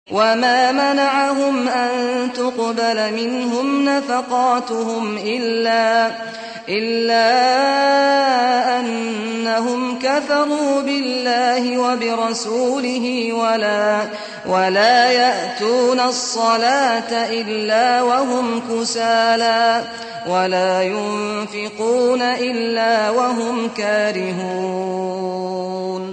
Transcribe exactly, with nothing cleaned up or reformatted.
وما منعهم أن تقبل منهم نفقاتهم إلا, إلا أنهم كفروا بالله وبرسوله ولا, ولا يأتون الصلاة إلا وهم كسالى ولا ينفقون إلا وهم كارهون